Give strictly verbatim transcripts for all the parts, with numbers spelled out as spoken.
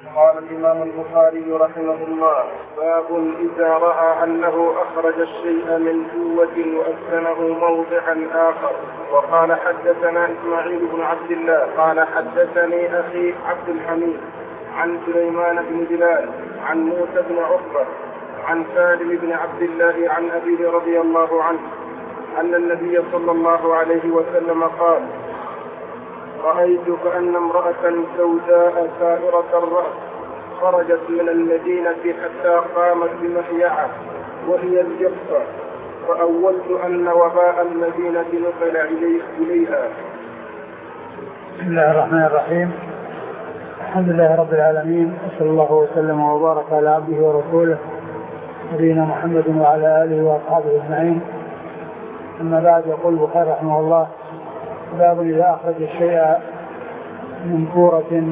قال الإمام البخاري رحمه الله: باب إذا رأى أنه أخرج الشيء من قوة وأسكنه موضعا آخر. وقال حدثنا إسماعيل بن عبد الله قال حدثني أخي عبد الحميد عن سليمان بن بلال عن موسى بن عقبة عن سالم بن عبد الله عن أبيه رضي الله عنه أن النبي صلى الله عليه وسلم قال: رأيت كأن امرأة سوداء سائرة الرأس خرجت من المدينة حتى قامت بمحيعة وهي الجفة، فأولت أن وباء المدينة نقل إليها. بسم الله الرحمن الرحيم. الحمد لله رب العالمين، وصلى الله وسلم وبارك على عبده ورسوله نبينا محمد وعلى آله وأصحابه أجمعين. أما بعد، يقول البخاري رحمه الله: باب إذا أخرج الشيء من كورة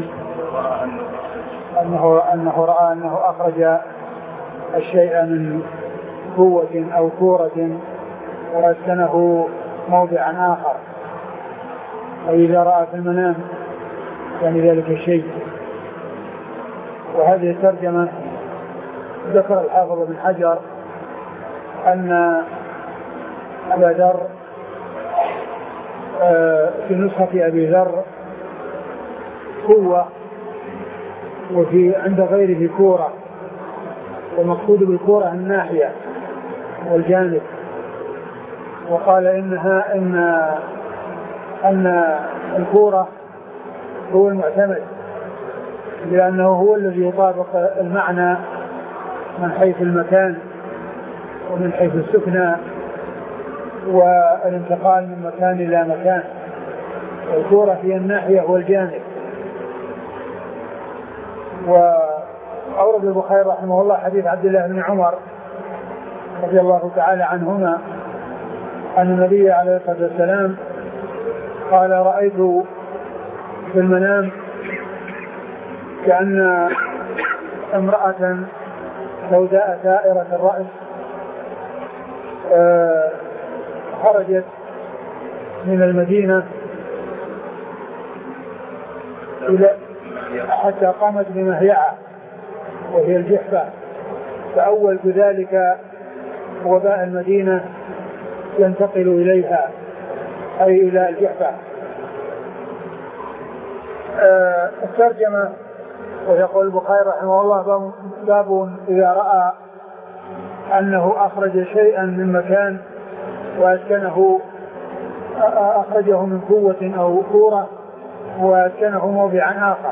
أنه, أنه رأى أنه أخرج الشيء من قوة أو كورة وأسكنه موضعا آخر، أو إذا رأى في المنام يعني ذلك الشيء. وهذه الترجمة ذكر الحافظ بن حجر أن أبا ذر في نسخة أبي ذر قوة، وفي عند غيره كورة، والمقصود بالكورة الناحية والجانب. وقال إنها إن أن الكورة هو المعتمد، لأنه هو الذي يطابق المعنى من حيث المكان ومن حيث السكنى والانتقال من مكان إلى مكان. الكورة هي الناحية والجانب. وأورد البخاري رحمه الله حديث عبد الله بن عمر رضي الله تعالى عنهما أن النبي عليه الصلاة والسلام قال: رأيت في المنام كأن امرأة سوداء سائرة الرأس خرجت من المدينة إلى حتى قامت بمهيعة وهي الجحفة، فأولت ذلك وباء المدينة ينتقل إليها أي إلى الجحفة. آه الترجمة. ويقول البخاري رحمه الله: باب إذا رأى أنه أخرج شيئا من مكان وأسكنه أخرجه من قوة أو كورة وأسكنه موضعا آخر.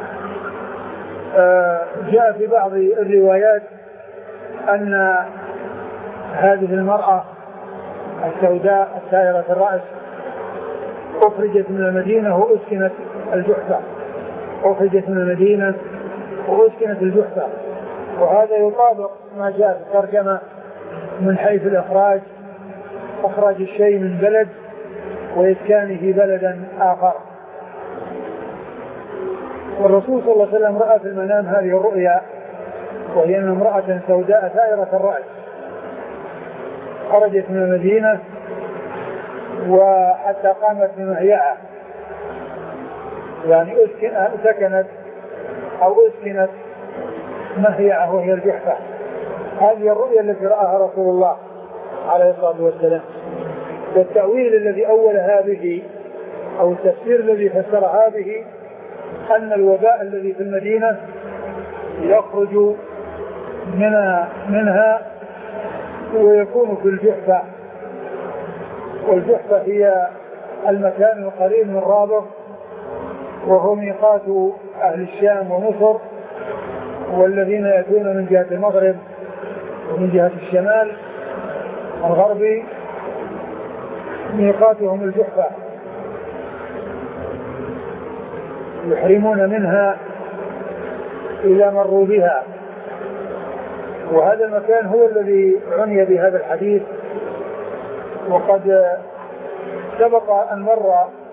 آه جاء في بعض الروايات أن هذه المرأة السوداء السائرة الرأس أخرجت من المدينة وأسكنت الجحفة أخرجت من المدينة وأسكنت الجحفة وهذا يطابق ما جاء في الترجمة من حيث الإخراج، إخراج الشيء من بلد وإسكانه بلدا آخر. والرسول صلى الله عليه وسلم رأى في المنام هذه الرؤيا، وهي أن امرأة سوداء ثائرة الرأس خرجت من المدينة وحتى قامت بمهيعة، يعني سكنت أو أسكنت مهيعة وهي الجحفة. هذه الرؤيا التي رآها رسول الله عليه الصلاة والسلام. والتأويل الذي أولها به أو التفسير الذي فسرها به أن الوباء الذي في المدينة يخرج منها, منها ويكون في الجحفة، والجحفة هي المكان القريب من رابغ وهو ميقات أهل الشام ومصر، والذين يأتون من جهة المغرب ومن جهة الشمال الغربي ميقاتهم الجحفة، يحرمون منها إذا مروا بها. وهذا المكان هو الذي عني بهذا الحديث. وقد سبق أن مر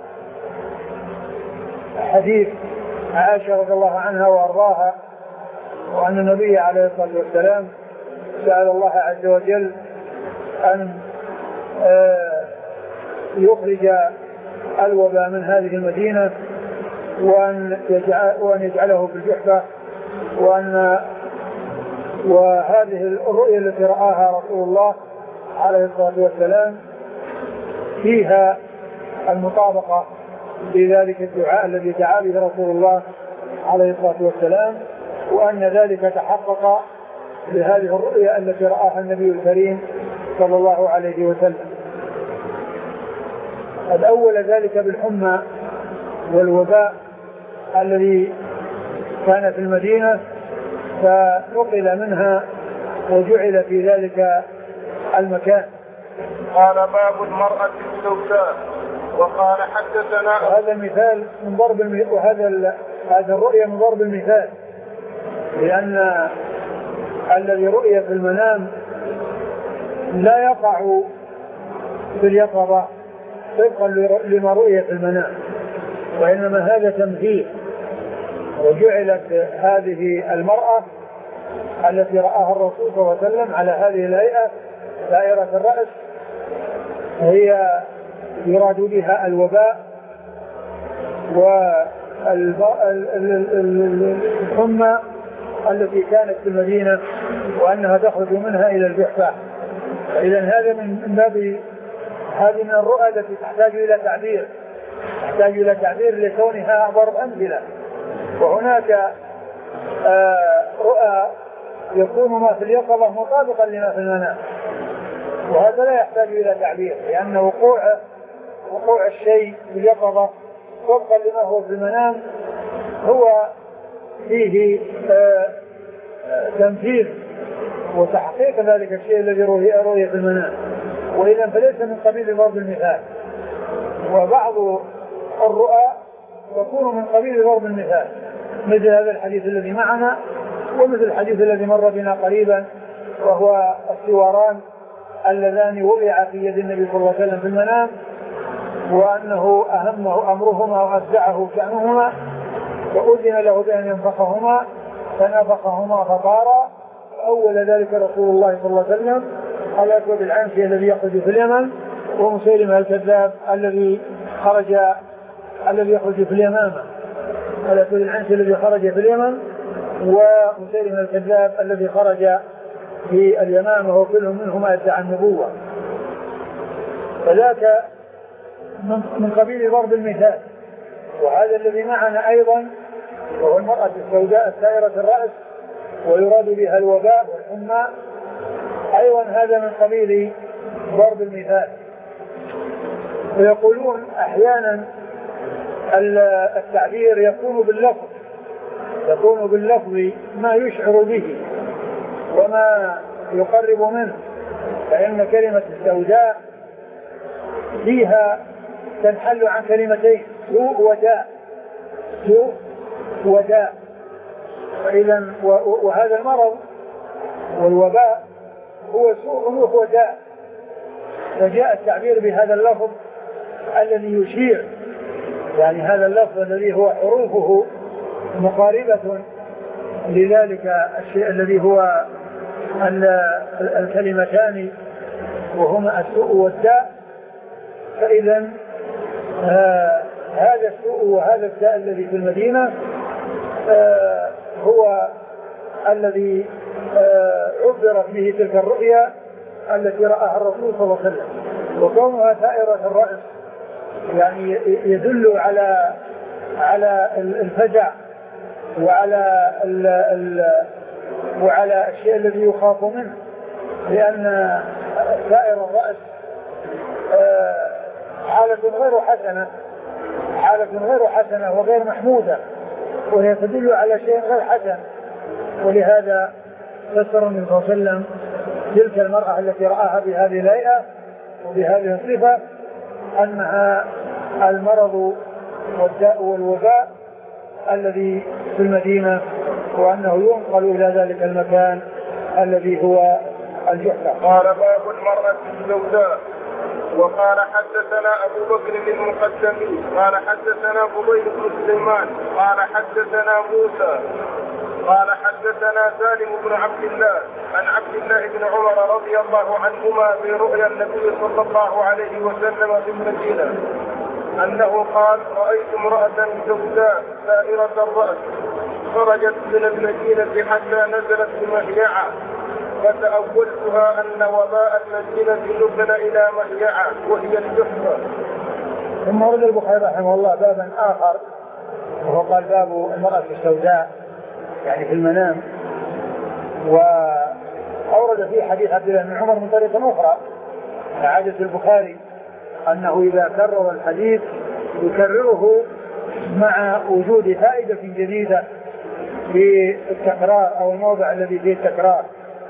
حديث عائشة رضي الله عنها وأرضاها، وأن النبي عليه الصلاة والسلام سأل الله عز وجل أن يخرج الوباء من هذه المدينة وأن, يجعل وأن يجعله في الجحفة وأن وهذه الرؤيا التي رآها رسول الله عليه الصلاة والسلام فيها المطابقة بذلك الدعاء الذي دعا به رسول الله عليه الصلاة والسلام، وأن ذلك تحقق بهذه الرؤيا التي رآها النبي الكريم صلى الله عليه وسلم. قد أول ذلك بالحمى والوباء الذي كان في المدينة فنقل منها وجعل في ذلك المكان. قال باب المرأة السوداء. وقال حدثنا هذا مثال من ضرب الم... وهذا هذا الرؤيا من ضرب المثال، لأن الذي رؤي في المنام لا يقع في اليقظة طبقا لما رؤي في المنام، وإنما هذا تمثيل. وجعلت هذه المرأة التي رآها الرسول صلى الله عليه وسلم على هذه الهيئة دائرة الرأس هي يراد بها الوباء والحمى التي كانت في المدينة وأنها تخرج منها إلى الجحفة. إذا هذا من باب هذه من الرؤى التي تحتاج إلى تعبير تحتاج إلى تعبير لكونها ضرب أمثلة. وهناك آه رؤى يكون ما في اليقظة مطابقا لما في المنام، وهذا لا يحتاج إلى تعبير، لأن وقوع وقوع الشيء في اليقظة طبقا لما هو في المنام هو فيه آه آه تنفيذ وتحقيق ذلك الشيء الذي رؤي في المنام، وإذا فليس من قبيل ضرب المثال. وبعض الرؤى يكون من قبيل ضرب المثال، مثل هذا الحديث الذي معنا ومثل الحديث الذي مر بنا قريبا، وهو السواران اللذان وضعا في يد النبي صلى الله عليه وسلم في المنام، وأنه أهمه أمرهما وأفزعه شأنهما، وأذن له بأن ينفخهما فنفخهما فطارا. فأول ذلك رسول الله صلى الله عليه وسلم على الأسود العنسي الذي يخرج في اليمن، ومسيلمة الكذاب الذي خرج الذي يخرج في اليمامة، الأسود العنسي الذي خرج في اليمن، ومسيلمة الكذاب الذي خرج في اليمامة، وكل منهما يدعي النبوة. فذاك من قبيل ضرب المثال. وهذا الذي معنا أيضا وهو المرأة السوداء السائرة الرأس ويراد بها الوباء والحمى، أيضا هذا من قبيل ضرب المثال. ويقولون أحيانا التعبير يكون باللفظ يكون باللفظ ما يشعر به وما يقرب منه، فإن كلمة السوداء فيها تنحل عن كلمتين سوء وداء سوء وداء فإذا وهذا المرض والوباء هو سوء وهو داء، فجاء التعبير بهذا اللفظ الذي يشير، يعني هذا اللفظ الذي هو حروفه مقاربة لذلك الشيء الذي هو الكلمتان وهما السوء والداء. فإذا آه هذا السوء وهذا الداء الذي في المدينة آه هو الذي آه عبرت به تلك الرؤيا التي رآها الرسول صلى الله عليه وسلم. وكونها ثائرة الرأس يعني يدل على على الفزع وعلى ال ال وعلى الشيء الذي يخاف منه، لأن ثائر الرأس حالة غير حسنة حالة غير حسنة وغير محمودة، وهي تدل على شيء غير حسن. ولهذا فسر النبي صلى الله عليه وسلم تلك المرأة التي رآها بهذه الهيئة وبهذه الصفة أنها المرض والداء والوباء الذي في المدينة، وأنه ينقل إلى ذلك المكان الذي هو الجحفة. قال باب المرأة السوداء. وقال حدثنا أبو بكر بن المقدمي قال حدثنا فضيل بن سليمان قال حدثنا موسى قال حدثنا سالم بن عبد الله عن عبد الله بن عمر رضي الله عنهما في رؤيا النبي صلى الله عليه وسلم في المدينة أنه قال: رأيت امرأة سوداء سائرة الرأس خرجت من المدينة حتى نزلت بمهيعة فتأولتها أن وباء المدينة نزل إلى مهيعة وهي الجحفة. ثم ورد البخاري رحمه الله بابا آخر وهو قال باب المرأة السوداء يعني في المنام، وأورد فيه حديث عبد الله بن عمر من طريقة أخرى. عادة البخاري أنه إذا كرر الحديث يكرره مع وجود فائدة جديدة في التكرار أو الموضع الذي فيه التكرار.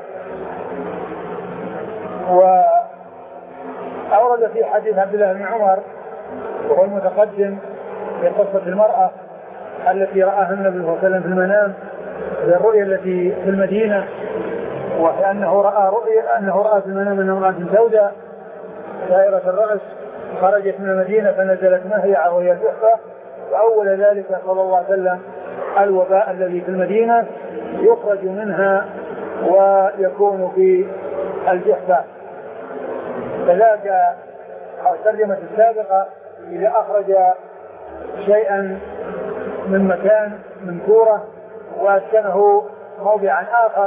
وأورد في حديث عبد الله بن عمر وهو المتقدم في قصة المرأة التي رآها النبي صلى الله عليه وسلم في المنام بالرؤيا التي في المدينة، وأنه رأى رؤيا أنه رأى في المنام أن امرأة سوداء دائرة الرأس خرجت من المدينة فنزلت مهيعة وهي الجحفة، وأول ذلك صلى الله عليه وسلم الوباء الذي في المدينة يخرج منها ويكون في الجحفة. كذلك الترجمة السابقة إذا أخرج شيئا من مكان من كورة وأسكنه موضعا آخر،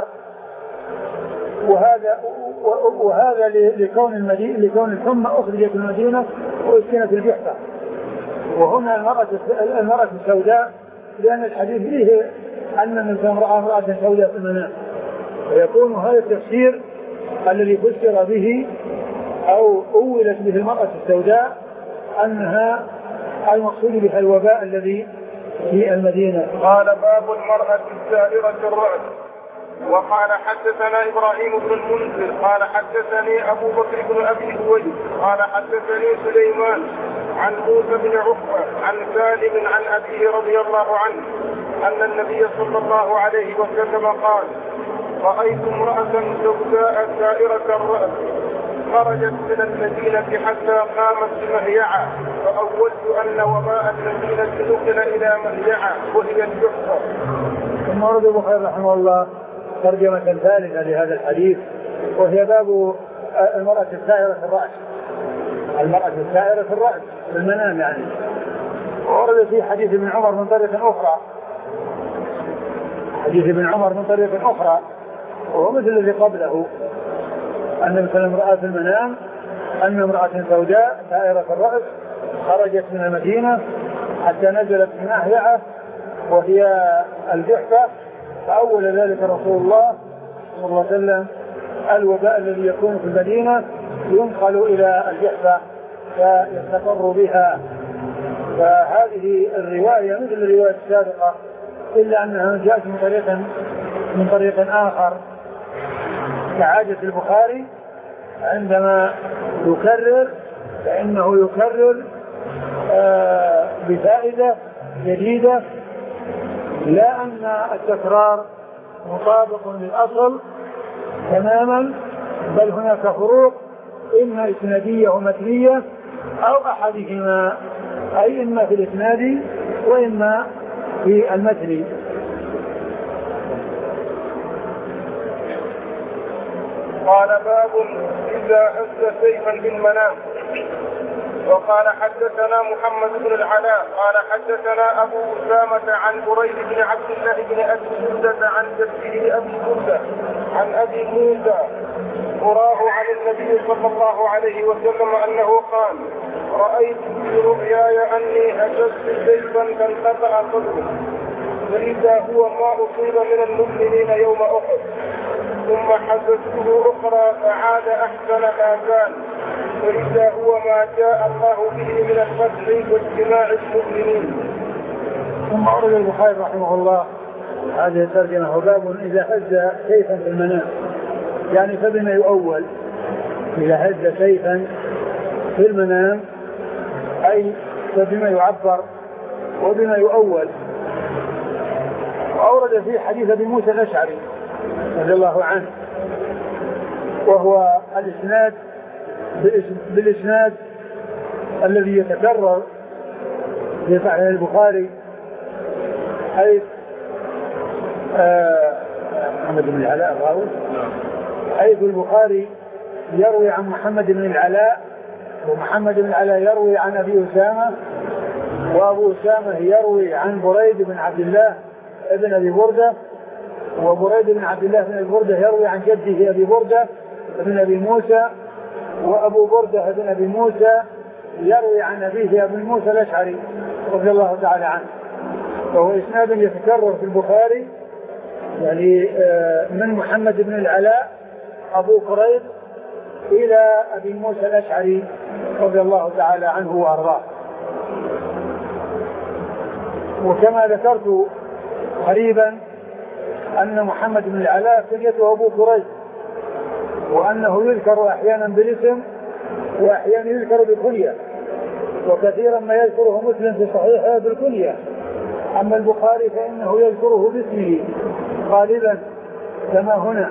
وهذا وهذا لكون المدينة لكون الحمى أخرجت من المدينة وأسكنت الجحفة. وهنا المرأة المرأة السوداء لأن الحديث فيه أن الإنسان رأى امرأة سوداء في المنام، ويكون هذا التفسير الذي فسر به أو أولت به المرأة السوداء أنها المقصود بها الوباء الذي في المدينة. قال باب المرأة السائرة الرأس. وقال حدثنا إبراهيم بن المنذر قال حدثني أبو بكر بن أبي هويد قال حدثني سليمان عن موسى بن عقبة عن سالم عن أبيه رضي الله عنه أن النبي صلى الله عليه وسلم قال: رأيت امرأة سوداء سائرة الرأس خرجت من المدينة حتى قامت بمهيعة فأولت أن وباء المدينة نقل إلى مهيعة وهي الجحفة. ثم ورد البخاري رحمه الله ترجمة ثالثة لهذا الحديث وهي باب المرأة السائرة في الرأس. المرأة السائرة في الرأس في المنام يعني. ورد في حديث ابن عمر من طريق أخرى حديث ابن عمر من طريق أخرى وهو مثل الذي قبله أن مثل امرأة في المنام أن امرأة سوداء سائرة في الرأس خرجت من المدينة حتى نزلت من مهيعة وهي الجحفة، فأول ذلك رسول الله صلى الله عليه وسلم الوباء الذي يكون في المدينة ينقل إلى الجحفة فيستقر بها. فهذه الرواية مثل الرواية السابقة إلا أنها جاءت من طريق من طريق آخر كعادة البخاري عندما يكرر فإنه يكرر آه بفائدة جديدة، لا أن التكرار مطابق للأصل تماما، بل هناك فروق إما إسنادية ومتنية أو أحدهما، أي إما في الإسناد وإما في المتن. قال باب إذا هز سيفا بالمنام. وقال حدثنا محمد بن العلاء قال حدثنا أبو أسامة عن بريد بن عبد الله بن أبي بردة عن جده أبي بردة عن أبي موسى أراه عن النبي صلى الله عليه وسلم أنه قال: رأيت في رؤياي أني هززت سيفا فانقطع صدره فإذا هو ما أصيب من المؤمنين يوم أحد، ثم حززته أخرى فعاد أحسن ما كان فإذا هو ما جاء الله به من الفتح واجتماع المؤمنين. ثم أورد البخاري رحمه الله هذه الترجمة باب إذا هز سيفا في المنام، يعني فبما يؤول إذا هز سيفا في المنام أي فبما يعبر وبما يؤول. وأورد فيه حديث أبي موسى الأشعري رضي الله عنه وهو الإسناد بالإسناد الذي يتكرر في صحيح البخاري، حيث محمد بن العلاء الراوي حيث البخاري يروي عن محمد بن العلاء ومحمد بن العلاء يروي عن أبي أسامة وأبو أسامة يروي عن بريد بن عبد الله ابن أبي بردة، وبريد بن عبد الله بن أبي بردة يروي عن جده أبي بردة ابن أبي موسى، وأبو بردة ابن أبي موسى يروي عن أبيه أبي موسى الأشعري رضي الله تعالى عنه. فهو إسناد يتكرر في البخاري، يعني من محمد بن العلاء أبو قريب إلى أبي موسى الأشعري رضي الله تعالى عنه وأرضاه. وكما ذكرت قريبا أن محمد بن العلاء كنيته أبو قريب، وأنه يذكر أحيانا بالاسم وأحيانا يذكر بالكنية، وكثيرا ما يذكره مسلم في صحيحه بالكنية. أما البخاري فإنه يذكره باسمه غالبا كما هنا.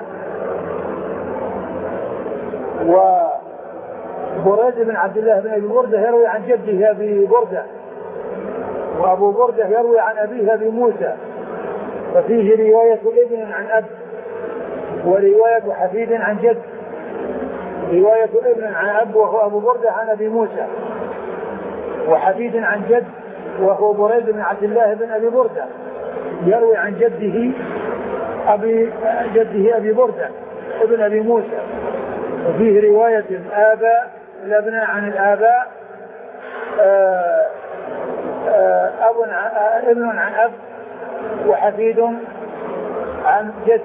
وبريد بن عبد الله بن أبي بردة يروي عن جده أبي بردة، وأبو بردة يروي عن أبيه أبي موسى، ففيه رواية ابن عن أب، ورواية حفيد عن جد. رواية ابن عن أب وهو أبو بردة عن أبي موسى، وحفيد عن جد وهو بريد بن عبد الله بن أبي بردة يروي عن جده أبي جده أبي بردة ابن أبي موسى. وفيه رواية آباء الأبناء عن الآباء، أب ابن عن أب وحفيد عن جد.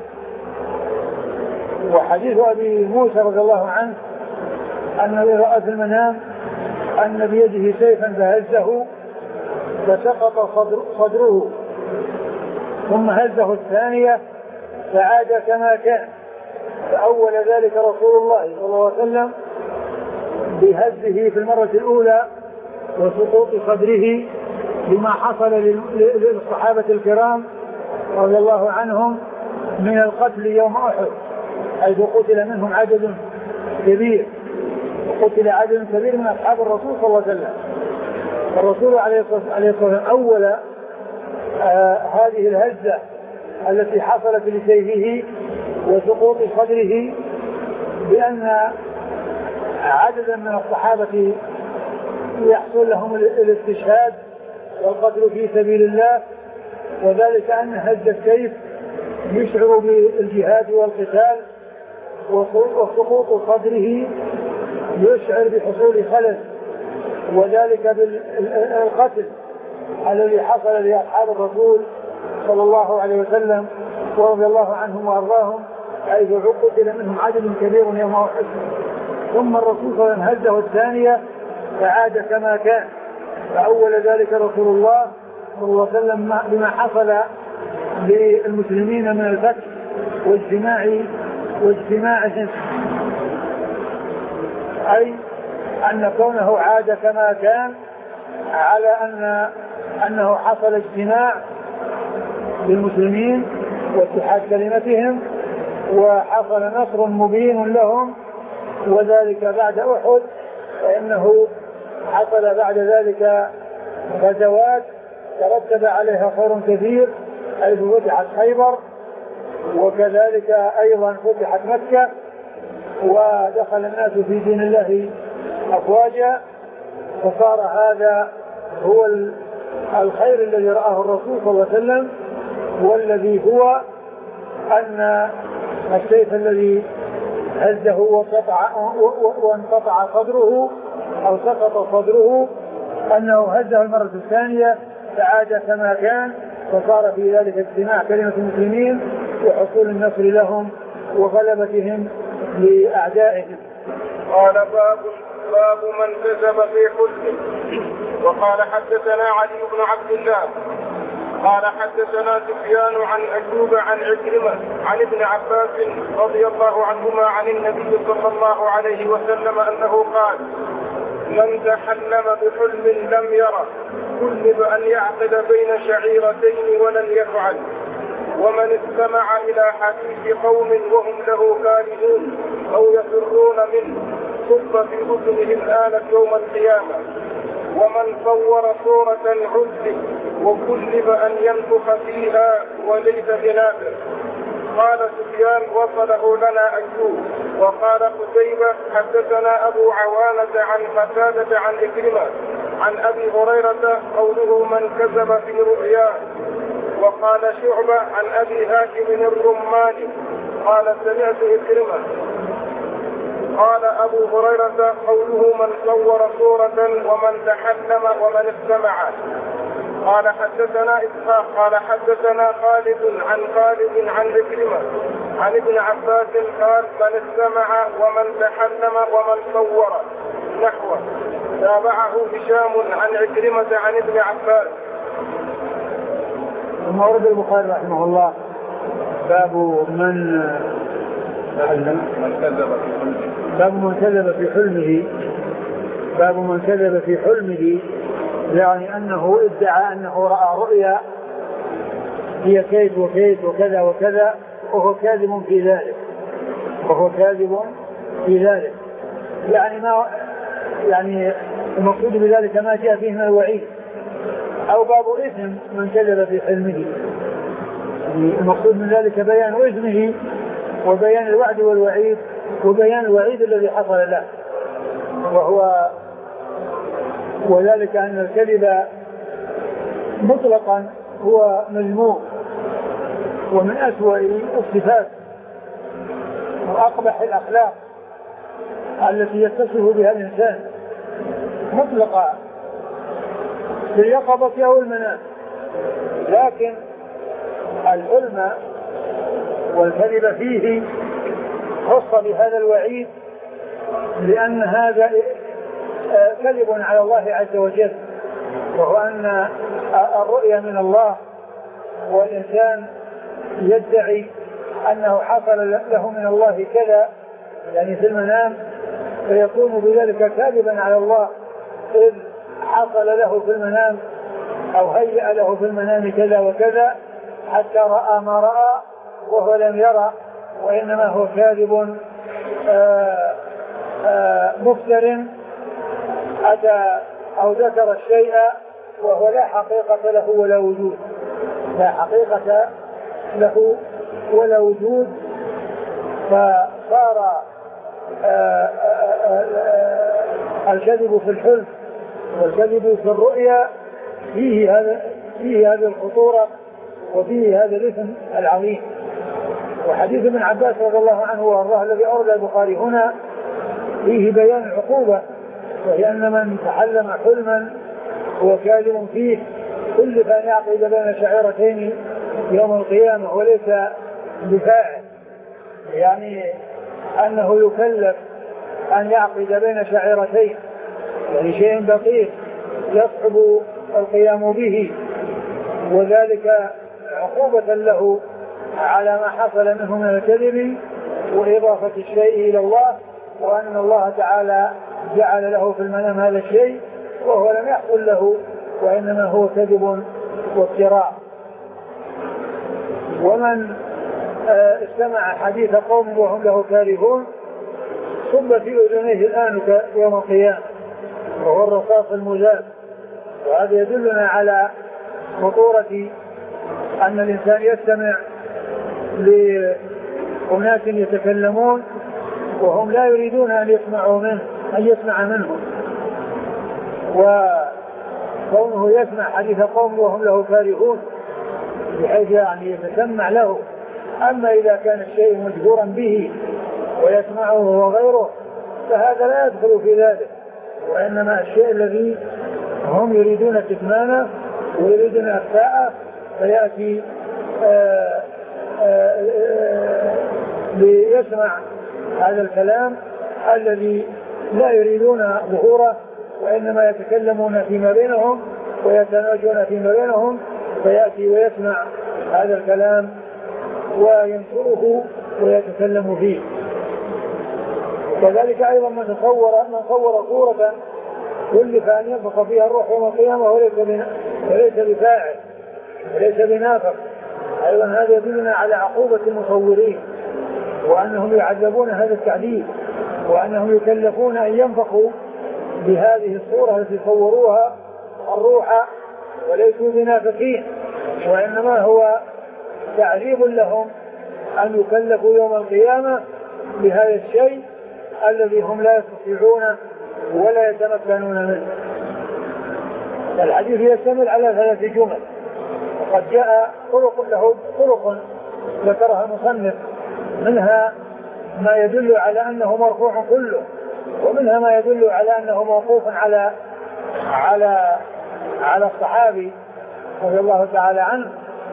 وحديث أبي موسى رضي الله عنه أنه رأى في المنام أن بيده سيفا فهزه فسقط صدر صدره، ثم هزه الثانية فعاد كما كان، فأول ذلك رسول الله صلى الله عليه وسلم بهزه في المرة الأولى وسقوط صدره بما حصل للصحابة الكرام رضي الله عنهم من القتل يوم أحد، حيث قتل منهم عدد كبير، وقتل عدد كبير من أصحاب الرسول صلى الله عليه وسلم. الرسول عليه الصلاة والسلام أول آه هذه الهزة التي حصلت لسيفه وسقوط صدره بأن عددا من الصحابة يحصل لهم الاستشهاد والقتل في سبيل الله، وذلك أن هز السيف يشعر بالجهاد والقتال، وسقوط صدره يشعر بحصول خلل، وذلك بالقتل الذي حصل لأصحاب الرسول صلى الله عليه وسلم ورضي الله عنهم وأرضاهم، حيث قتل منهم عدد كبير يوم أحد. ثم الرسول صلى الله عليه وسلم هزه الثانية فعاد كما كان، فأول ذلك رسول الله صلى الله عليه وسلم بما حصل للمسلمين من الفتح واجتماع واجتماعهم، أي أن كونه عاد كما كان على أن أنه حصل اجتماع للمسلمين واتحاد كلمتهم، وحصل نصر مبين لهم، وذلك بعد أحد، فإنه حصل بعد ذلك غزوات ترتب عليها خير كثير، حيث فتحت خيبر، وكذلك أيضا فتحت مكة، ودخل الناس في دين الله أفواجا، فصار هذا هو الخير الذي رآه الرسول صلى الله عليه وسلم، والذي هو أن السيف الذي هزه وانقطع وانقطع صدره أو سقط صدره أنه هزه المرة الثانية فعاد كما كان، فصار في ذلك اجتماع كلمة المسلمين وحصول النصر لهم وغلبتهم لأعدائهم. قال باب باب من كذب في حلمه. وقال حدثنا علي بن عبد الله قال حدثنا سفيان عن أيوب عن عكرمة عن ابن عباس رضي الله عنهما عن النبي صلى الله عليه وسلم أنه قال: من تحلم بحلم لم يره كلف أن يعقد بين شعيرتين ولن يفعل، ومن استمع إلى حديث قوم وهم له كارهون أو يفرون منه صب في أذنه الآلة يوم القيامة، ومن صور صورة عزل وكلف أن ينفخ فيها وليس بنافع. قال سفيان: وصله لنا أيوب. وقال قتيبة: حدثنا أبو عوانة عن قتادة عن إكرمة عن أبي هريرة قوله: من كذب في رؤياه. وقال شعبة عن أبي هاشم الرماني قال سمعت إكرمة قال أبو هريرة قوله من صور صورة ومن تحلم ومن استمع. قال حدثنا إسحاق قال حدثنا خالد عن خالد عن إكرمة عن ابن عباس قال من استمع ومن تحلم ومن صور نحوه. تابعه هشام عن إكرمة عن ابن عباس. ثم ورد البخاري رحمه الله باب من باب من كذب في حلمه باب من كذب في حلمه يعني أنه ادعى أنه رأى رؤيا هي كيد وكيد وكذا وكذا وهو كاذب في ذلك وهو كاذب في ذلك يعني ما يعني المقصود بذلك ما جاء فيه من الوعيد. أو باب إثم من كذب في حلمه يعني المقصود من ذلك بيان إثمه وبيان الوعد والوعيد وبيان الوعيد الذي حصل له وهو وذلك أن الكذب مطلقا هو مذموم ومن أسوأ الصفات وأقبح الأخلاق التي يتصف بها الإنسان مطلقا في اليقظة أو المنام. لكن الحلم والكذب فيه خص بهذا الوعيد لأن هذا كذب على الله عز وجل وهو أن الرؤيا من الله والإنسان يدعي أنه حصل له من الله كذا يعني في المنام فيكون بذلك كاذبا على الله إذ حصل له في المنام أو هيأ له في المنام كذا وكذا حتى رأى ما رأى وهو لم يرى وإنما هو كاذب آآ آآ مفتر أتى أو ذكر الشيء وهو لا حقيقة له ولا وجود لا حقيقة له ولا وجود فصار الكذب في الحلم والكذب في الرؤيا فيه هذا فيه هذه الخطورة وفيه هذا الإثم العظيم. وحديث ابن عباس رضي الله عنه وارضاه الذي أورد البخاري هنا فيه بيان العقوبة وهي أن من تحلم حلما هو كاذب فيه كل فان يعقد بين شعيرتين يوم القيامة وليس بفاعل يعني أنه يكلف أن يعقد بين شعيرتين يعني شيء دقيق يصعب القيام به وذلك عقوبة له على ما حصل منه من الكذب وإضافة الشيء إلى الله وأن الله تعالى جعل له في المنام هذا الشيء وهو لم يحصل له وإنما هو كذب وافتراء. ومن استمع حديث قوم وهم له كارهون صب في أذنيه الآنك يوم القيامة وهو الرصاص المذاب. وهذا يدلنا على خطورة أن الإنسان يستمع لأناس يتكلمون وهم لا يريدون أن يسمعوا منه أن يسمع منهم وكونه يسمع حديث قوم وهم له كارهون بحيث يعني يتسمع له. أما إذا كان الشيء مجبورا به ويسمعه هو غيره فهذا لا يدخل في ذلك وإنما الشيء الذي هم يريدون كتمانه ويريدون أخفاءه فيأتي آآ آآ ليسمع هذا الكلام الذي لا يريدون ظهوره وإنما يتكلمون فيما بينهم ويتناجون فيما بينهم فيأتي ويسمع هذا الكلام وينشره ويتكلم فيه. وكذلك أيضا من صور من صور صورة كلف أن ينفخ فيها الروح يوم القيامة وليس وليس بفاعل وليس بنافق أيضا هذا يدلنا على عقوبة المصورين وأنهم يعذبون هذا التعذيب وأنهم يكلفون أن ينفخوا بهذه الصورة التي صوروها الروح وليسوا بنافقين وإنما هو تعذيب لهم أن يكلفوا يوم القيامة بهذا الشيء الذي هم لا يستطيعونه ولا يتمكنون منه. الحديث يشتمل على ثلاث جمل. قد جاء طرق له طرق ذكرها المصنف، منها ما يدل على أنه مرفوع كله، ومنها ما يدل على أنه موقوف على على على الصحابي رضي الله تعالى عنه.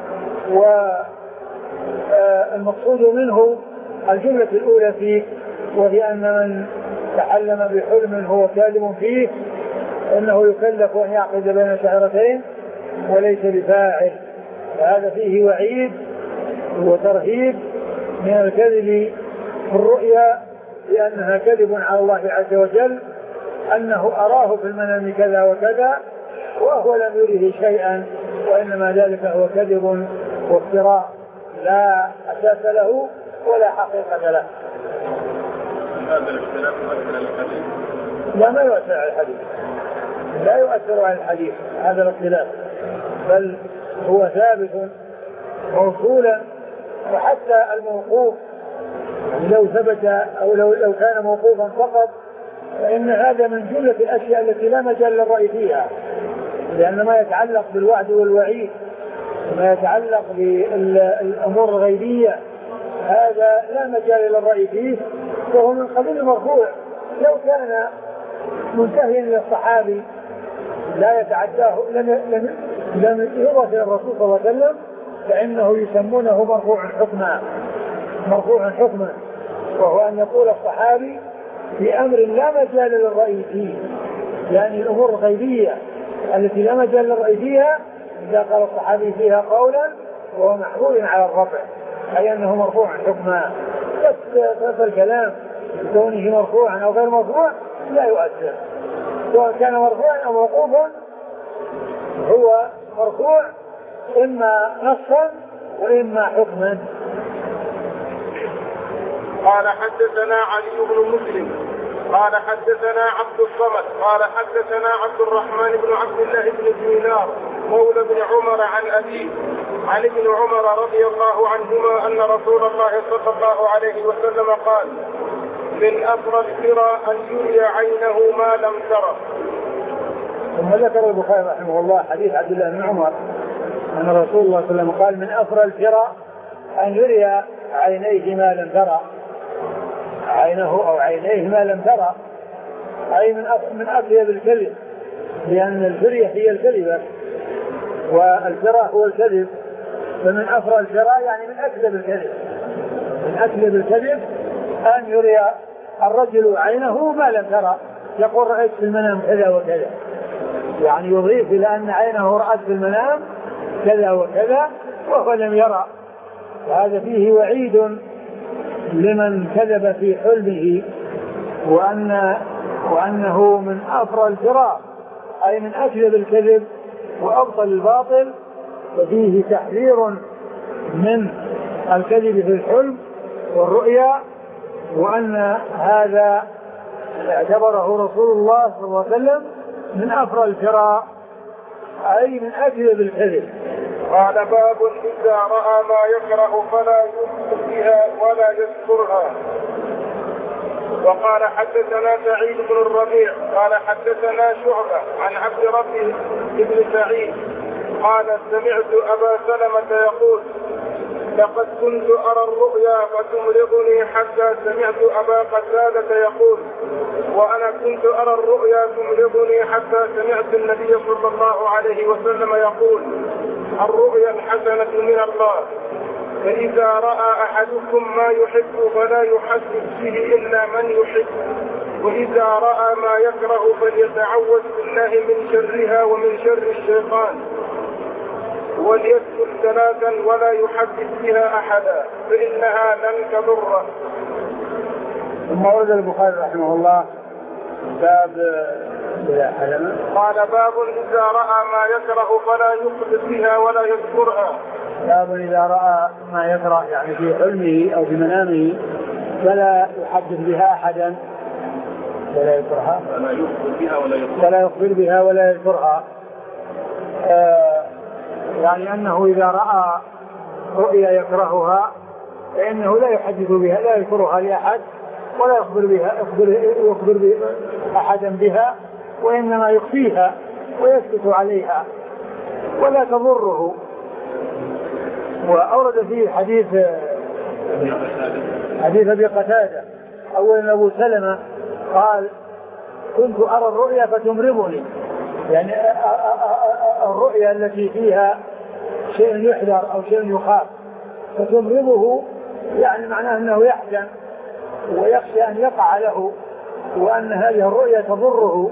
والمقصود منه الجملة الأولى فيه، وهي أن من تحلم بحلم هو كاذب فيه إنه يكلف أن يعقد بين شعرتين وليس بفاعل. فهذا فيه وعيد وترهيب من الكذب في الرؤيا، لأنها كذب على الله عز وجل، أنه أراه في المنام كذا وكذا وهو لم يره شيئا، وإنما ذلك هو كذب وافتراء لا أساس له ولا حقيقة له. هذا الاختلاف يؤثر على الحديث؟ لا، ما يؤثر على الحديث، لا يؤثر على الحديث هذا الاختلاف، بل هو ثابت موصولا. وحتى الموقوف لو ثبت أو لو, لو كان موقوفا فقط فإن هذا من جملة الأشياء التي لا مجال للرأي فيها، لأن ما يتعلق بالوعد والوعيد ما يتعلق بالأمور الغيبية هذا لا مجال للرأي فيه، وهو من قبيل المرفوع. لو كان منتهيا للصحابي لا يتعداه لم لم لم يضف الى الرسول صلى الله عليه وسلم فإنه يسمونه مرفوع حكما، مرفوع حكما، وهو أن يقول الصحابي في أمر لا مجال للرأي فيه، يعني الأمور الغيبية التي لا مجال للرأي فيها إذا قال الصحابي فيها قولا وهو محمول على الرفع، أي أنه مرفوع حكما. بس الكلام كونه مرفوعا أو غير مرفوع لا يؤثر، سواء كان مرفوعا أو موقوفا هو مرفوع إما نصا وإما حكما. قال حدثنا علي بن مسلم قال حدثنا عبد الصمد قال حدثنا عبد الرحمن بن عبد الله بن دينار مولى بن عمر عن أبيه عن ابن عمر رضي الله عنهما أن رسول الله صلى الله عليه وسلم قال: من أفرى الفرى أن يري عينه ما لم ترى. ثم ذكر البخاري رحمه الله حديث عبد الله بن عمر أن رسول الله صلى الله عليه وسلم قال: من أفرى الفرى أن يري عينيه ما لم ترى، عينه أو عينيه ما لم ترى، أي من من أطيب الكذب، لأن الفرية هي الكذبة والفرى هو الكذب، فمن أفرى الفرى يعني من أكذب الكذب، من أكذب الكذب أن يري الرجل عينه ما لم ترى، يقول رأيت في المنام كذا وكذا، يعني يضيف إلى أن عينه رأت في المنام كذا وكذا وهو لم يرى. وهذا فيه وعيد لمن كذب في حلمه، وأن وأنه من أفرى الفرى أي من أكذب الكذب وأبطل الباطل، وفيه تحذير من الكذب في الحلم والرؤيا، وأن هذا اعتبره رسول الله صلى الله عليه وسلم من أفرى الفرى أي من أكذب الكذب. قال: باب إذا رأى ما يكره فلا يخبر بها ولا يذكرها. وقال حدثنا سعيد بن الربيع قال حدثنا شعبة عن عبد ربه بن سعيد قال: سمعت أبا سلمة يقول: لقد كنت أرى الرؤيا فتمرضني حتى سمعت أبا قتادة يقول: وأنا كنت أرى الرؤيا تمرضني حتى سمعت النبي صلى الله عليه وسلم يقول: الرؤيا الحسنة من الله، فإذا رأى أحدكم ما يحب فلا يحدث به إلا من يحب، وإذا رأى ما يكره فليتعوذ بالله من شرها ومن شر الشيطان، وليسكت ثلاثا ولا يحدث بها أحدا فإنها لن تضره. ثم ورد البخاري رحمه الله باب قال: باب إذا رأى ما يكره فلا يحدث بها ولا يذكرها. باب إذا رأى ما يكره يعني في حلمه أو في منامه فلا يحدث بها أحدا ولا يذكرها ولا يخبر بها ولا يذكرها, ولا يخبر بها ولا يذكرها. آه يعني أنه إذا رأى رؤيا يكرهها فإنه لا يحدث بها لا يذكرها لأحد ولا يخبر بها يخبر, يخبر أحدا بها، وإنما يخفيها ويسكت عليها ولا تضره وأورد فيه حديث حديث أبي قتادة. أولا أبو سلمة قال كنت أرى الرؤيا فتمرضني، يعني الرؤيا التي فيها شيء يحذر أو شيء يخاف فتمرضه، يعني معناه أنه يحزن ويخشى أن يقع له وأن هذه الرؤيا تضره.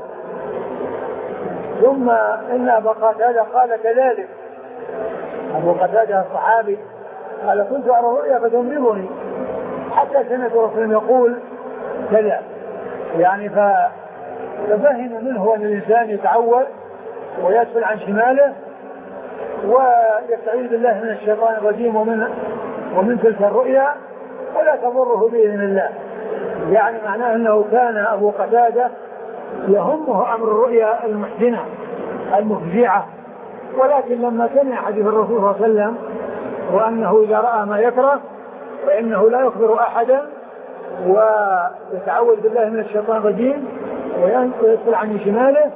ثم إن أبا قتادة قال كذلك، أبو قتادة الصحابي قال كنت أرى الرؤيا فتمرضني حتى سمعت رسول يقول كذا، يعني ففهم منه أن الإنسان يتعود ويسفل عن شماله ويستعيذ بالله من الشيطان الرجيم ومن ومن تلك الرؤيا ولا تضره بإذن الله. يعني معناه أنه كان أبو قتادة يهمه أمر الرؤيا المحزنة المفزعة، ولكن لما سمع حديث الرسول صلى الله عليه وسلم وأنه إذا رأى ما يكره فإنه لا يخبر أحدا ويتعوذ بالله من الشيطان الرجيم ويسفل عن شماله،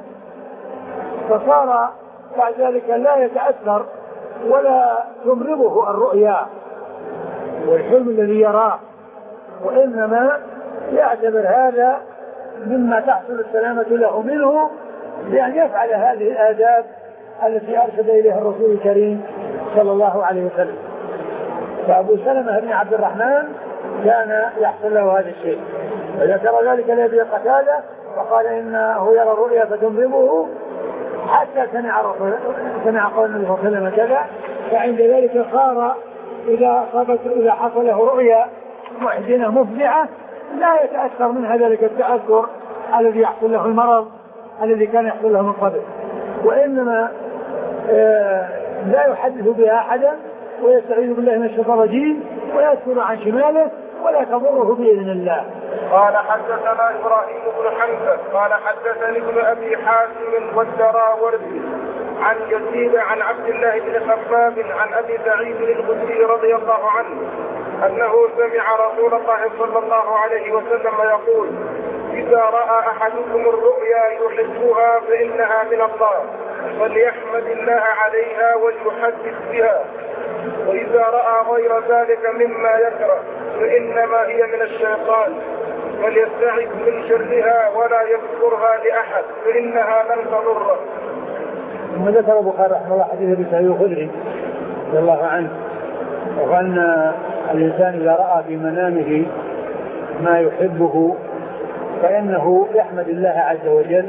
فصار بعد ذلك لا يتأثر ولا تمرضه الرؤيا والحلم الذي يراه، وإنما يعتبر هذا مما تحصل السلامة له منه بأن يفعل هذه الآداب التي أرشد إليها الرسول الكريم صلى الله عليه وسلم. فأبو سلمة بن عبد الرحمن كان يحصل له هذا الشيء، وذكر ذلك لأبي قتادة فقال إنه يرى الرؤيا فتنبضه حتى سمع سمع قول النبي صلى الله عليه وسلم كذا، فعند ذلك صار إذا صابت إذا حصل له رؤيا محزنة مفزعة لا يتأثر منها ذلك التأثر الذي يحصل له المرض الذي كان يحصل له من قبل، وإنما آه لا يحدث بها أحدا ويستعيذ بالله من الشيطان الرجيم ويسكن عن شماله ولا تضره بإذن الله. قال حدثنا إبراهيم بن حمزة قال حدثني ابن أبي حاتم والدراوردي عن يزيد عن عبد الله بن خباب عن أبي سعيد الخدري رضي الله عنه أنه سمع رسول الله صلى الله عليه وسلم يقول: إذا رأى أحدكم الرؤيا يحبها فإنها من الله فليحمد الله عليها وليحدث بها، وإذا رأى غير ذلك مما يكره فإنما هي من الشيطان فليستعذ من شرها ولا يذكرها لأحد فإنها لن تضره. ثم ذكر البخاري رحمه الله حديث ابي سعيد الخدري رضي الله عنه وأن الإنسان إذا رأى في منامه ما يحبه فإنه يحمد الله عز وجل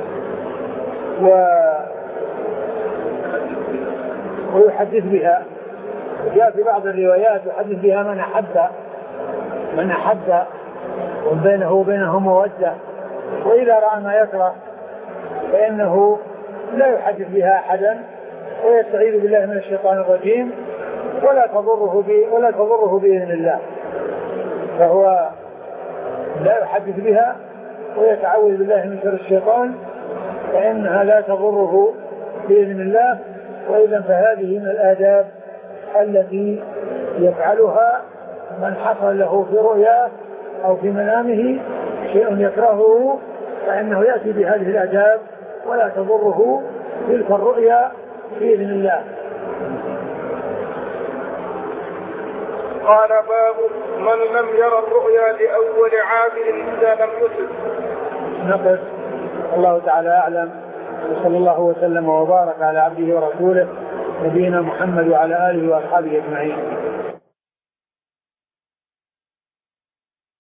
و... ويحدث بها. جاء في بعض الروايات يحدث بها من أحب من أحب وبينه وبينه مودة، وإذا رأى ما يكره فإنه لا يحدث بها أحدا ويستعيذ بالله من الشيطان الرجيم ولا تضره بي ولا تضره بإذن الله، فهو لا يحدث بها ويتعوذ بالله من شر الشيطان فإنها لا تضره بإذن الله. وإذا فهذه من الآداب التي يفعلها من حصل له في رؤياه أو في منامه شيء يكرهه فإنه يأتي بهذه الآداب ولا تضره تلك الرؤيا بإذن الله. قال: باب من لم يرى الرؤيا لأول عابر إذا لم يسد. نقف. الله تعالى أعلم، وصلى الله وسلم وبارك على عبده ورسوله نبينا محمد وعلى آله وأصحابه أجمعين.